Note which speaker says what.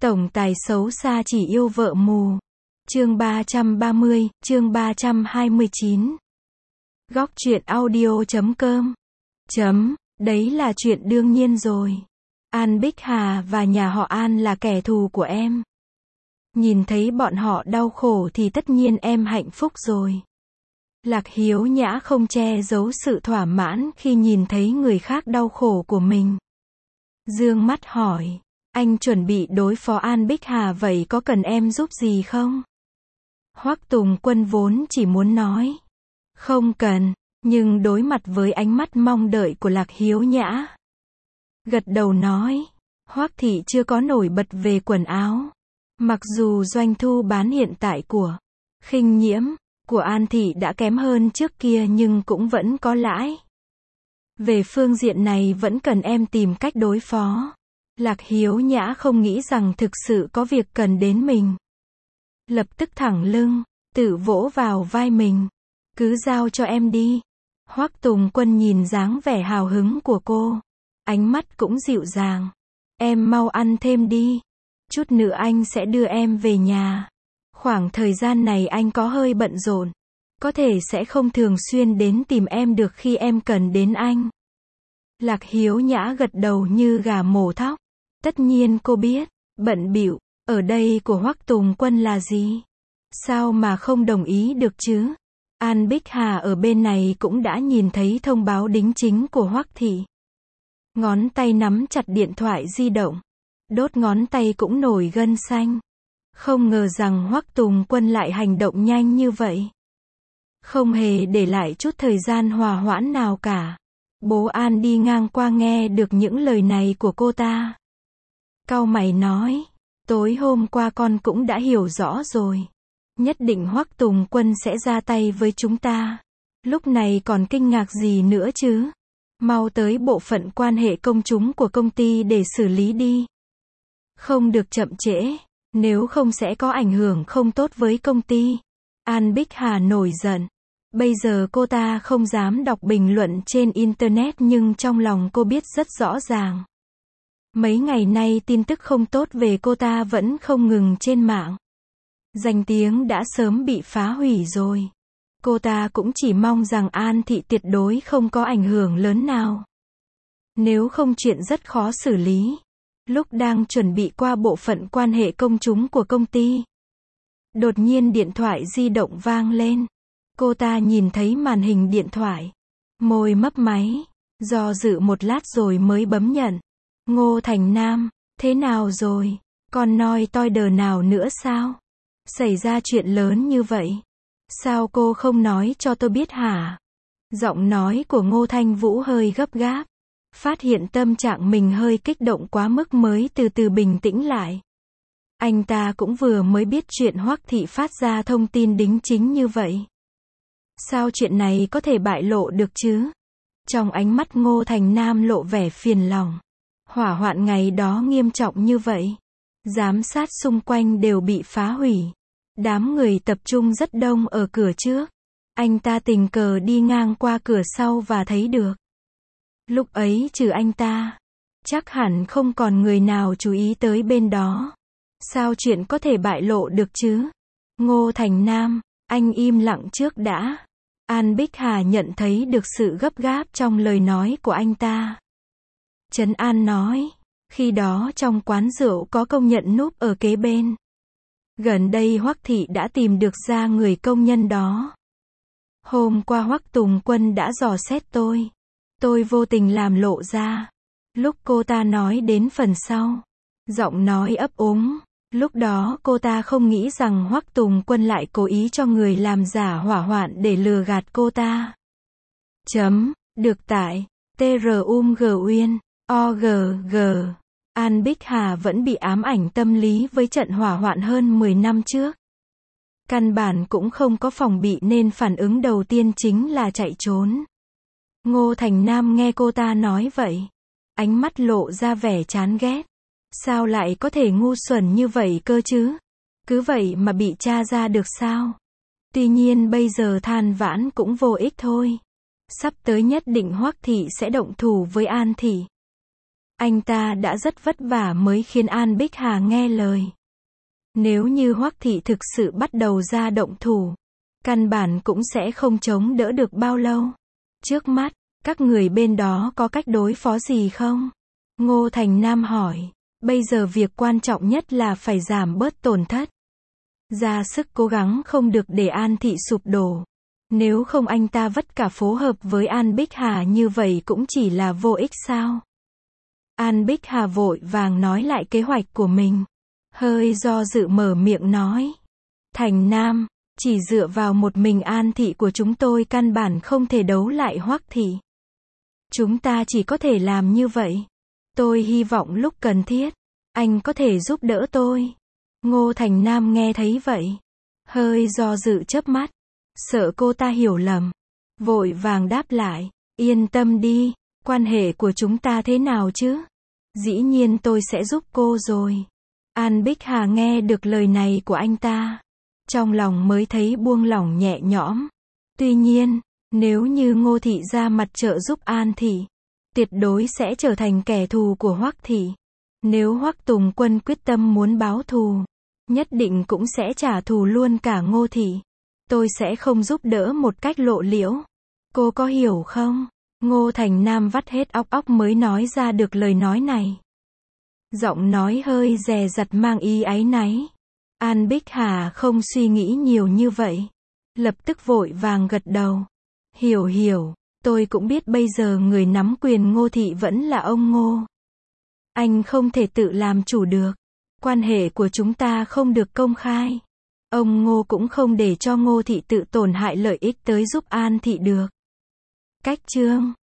Speaker 1: Tổng tài xấu xa chỉ yêu vợ mù. Chương 330, chương 329. Góc truyện audio.com. Đấy là chuyện đương nhiên rồi. An Bích Hà và nhà họ An là kẻ thù của em. Nhìn thấy bọn họ đau khổ thì tất nhiên em hạnh phúc rồi. Lạc Hiếu Nhã không che giấu sự thỏa mãn khi nhìn thấy người khác đau khổ của mình. Dương mắt hỏi, anh chuẩn bị đối phó An Bích Hà vậy có cần em giúp gì không? Hoắc Tùng Quân vốn chỉ muốn nói không cần, nhưng đối mặt với ánh mắt mong đợi của Lạc Hiếu Nhã, gật đầu nói, Hoắc thị chưa có nổi bật về quần áo. Mặc dù doanh thu bán hiện tại của Khinh Nhiễm, của An thị đã kém hơn trước kia nhưng cũng vẫn có lãi. Về phương diện này vẫn cần em tìm cách đối phó. Lạc Hiếu Nhã không nghĩ rằng thực sự có việc cần đến mình. Lập tức thẳng lưng, tự vỗ vào vai mình. Cứ giao cho em đi. Hoắc Tùng Quân nhìn dáng vẻ hào hứng của cô. Ánh mắt cũng dịu dàng. Em mau ăn thêm đi. Chút nữa anh sẽ đưa em về nhà. Khoảng thời gian này anh có hơi bận rộn. Có thể sẽ không thường xuyên đến tìm em được khi em cần đến anh. Lạc Hiếu Nhã gật đầu như gà mổ thóc. Tất nhiên cô biết, bận bịu ở đây của Hoắc Tùng Quân là gì? Sao mà không đồng ý được chứ? An Bích Hà ở bên này cũng đã nhìn thấy thông báo đính chính của Hoắc thị. Ngón tay nắm chặt điện thoại di động. Đốt ngón tay cũng nổi gân xanh. Không ngờ rằng Hoắc Tùng Quân lại hành động nhanh như vậy. Không hề để lại chút thời gian hòa hoãn nào cả. Bố An đi ngang qua nghe được những lời này của cô ta. Cau mày nói, tối hôm qua con cũng đã hiểu rõ rồi. Nhất định Hoắc Tùng Quân sẽ ra tay với chúng ta. Lúc này còn kinh ngạc gì nữa chứ? Mau tới bộ phận quan hệ công chúng của công ty để xử lý đi. Không được chậm trễ, nếu không sẽ có ảnh hưởng không tốt với công ty. An Bích Hà nổi giận. Bây giờ cô ta không dám đọc bình luận trên Internet nhưng trong lòng cô biết rất rõ ràng. Mấy ngày nay tin tức không tốt về cô ta vẫn không ngừng trên mạng. Danh tiếng đã sớm bị phá hủy rồi. Cô ta cũng chỉ mong rằng An thị tuyệt đối không có ảnh hưởng lớn nào. Nếu không chuyện rất khó xử lý. Lúc đang chuẩn bị qua bộ phận quan hệ công chúng của công ty, đột nhiên điện thoại di động vang lên. Cô ta nhìn thấy màn hình điện thoại, môi mấp máy, do dự một lát rồi mới bấm nhận. Ngô Thành Nam, thế nào rồi? Còn nói toi đờ nào nữa sao? Xảy ra chuyện lớn như vậy. Sao cô không nói cho tôi biết hả? Giọng nói của Ngô Thanh Vũ hơi gấp gáp. Phát hiện tâm trạng mình hơi kích động quá mức mới từ từ bình tĩnh lại. Anh ta cũng vừa mới biết chuyện Hoắc thị phát ra thông tin đính chính như vậy. Sao chuyện này có thể bại lộ được chứ? Trong ánh mắt Ngô Thành Nam lộ vẻ phiền lòng. Hỏa hoạn ngày đó nghiêm trọng như vậy. Giám sát xung quanh đều bị phá hủy. Đám người tập trung rất đông ở cửa trước. Anh ta tình cờ đi ngang qua cửa sau và thấy được. Lúc ấy trừ anh ta, chắc hẳn không còn người nào chú ý tới bên đó. Sao chuyện có thể bại lộ được chứ? Ngô Thành Nam, anh im lặng trước đã. An Bích Hà nhận thấy được sự gấp gáp trong lời nói của anh ta. Trấn An nói, khi đó trong quán rượu có công nhận núp ở kế bên. Gần đây Hoắc thị đã tìm được ra người công nhân đó. Hôm qua Hoắc Tùng Quân đã dò xét tôi. Tôi vô tình làm lộ ra. Lúc cô ta nói đến phần sau, giọng nói ấp úng. Lúc đó cô ta không nghĩ rằng Hoắc Tùng Quân lại cố ý cho người làm giả hỏa hoạn để lừa gạt cô ta. Được tại TRUNGUYEN OGG. An Bích Hà vẫn bị ám ảnh tâm lý với trận hỏa hoạn hơn 10 năm trước. Căn bản cũng không có phòng bị nên phản ứng đầu tiên chính là chạy trốn. Ngô Thành Nam nghe cô ta nói vậy. Ánh mắt lộ ra vẻ chán ghét. Sao lại có thể ngu xuẩn như vậy cơ chứ? Cứ vậy mà bị tra ra được sao? Tuy nhiên bây giờ than vãn cũng vô ích thôi. Sắp tới nhất định Hoắc thị sẽ động thủ với An thị. Anh ta đã rất vất vả mới khiến An Bích Hà nghe lời. Nếu như Hoắc thị thực sự bắt đầu ra động thủ, căn bản cũng sẽ không chống đỡ được bao lâu. Trước mắt, các người bên đó có cách đối phó gì không? Ngô Thành Nam hỏi. Bây giờ việc quan trọng nhất là phải giảm bớt tổn thất. Ra sức cố gắng không được để An thị sụp đổ. Nếu không anh ta vất cả phố hợp với An Bích Hà như vậy cũng chỉ là vô ích sao? An Bích Hà vội vàng nói lại kế hoạch của mình. Hơi do dự mở miệng nói. Thành Nam, chỉ dựa vào một mình An thị của chúng tôi căn bản không thể đấu lại Hoắc thị. Chúng ta chỉ có thể làm như vậy. Tôi hy vọng lúc cần thiết, anh có thể giúp đỡ tôi. Ngô Thành Nam nghe thấy vậy, hơi do dự chớp mắt, sợ cô ta hiểu lầm, vội vàng đáp lại, yên tâm đi, quan hệ của chúng ta thế nào chứ? Dĩ nhiên tôi sẽ giúp cô rồi. An Bích Hà nghe được lời này của anh ta, trong lòng mới thấy buông lỏng nhẹ nhõm. Tuy nhiên, nếu như Ngô thị ra mặt trợ giúp An thị, tuyệt đối sẽ trở thành kẻ thù của Hoắc thị. Nếu Hoắc Tùng Quân quyết tâm muốn báo thù, nhất định cũng sẽ trả thù luôn cả Ngô thị. Tôi sẽ không giúp đỡ một cách lộ liễu. Cô có hiểu không? Ngô Thành Nam vắt hết óc mới nói ra được lời nói này. Giọng nói hơi dè dặt mang ý áy náy. An Bích Hà không suy nghĩ nhiều như vậy, lập tức vội vàng gật đầu. Hiểu, tôi cũng biết bây giờ người nắm quyền Ngô thị vẫn là ông Ngô. Anh không thể tự làm chủ được. Quan hệ của chúng ta không được công khai. Ông Ngô cũng không để cho Ngô thị tự tổn hại lợi ích tới giúp An thị được. Cách chương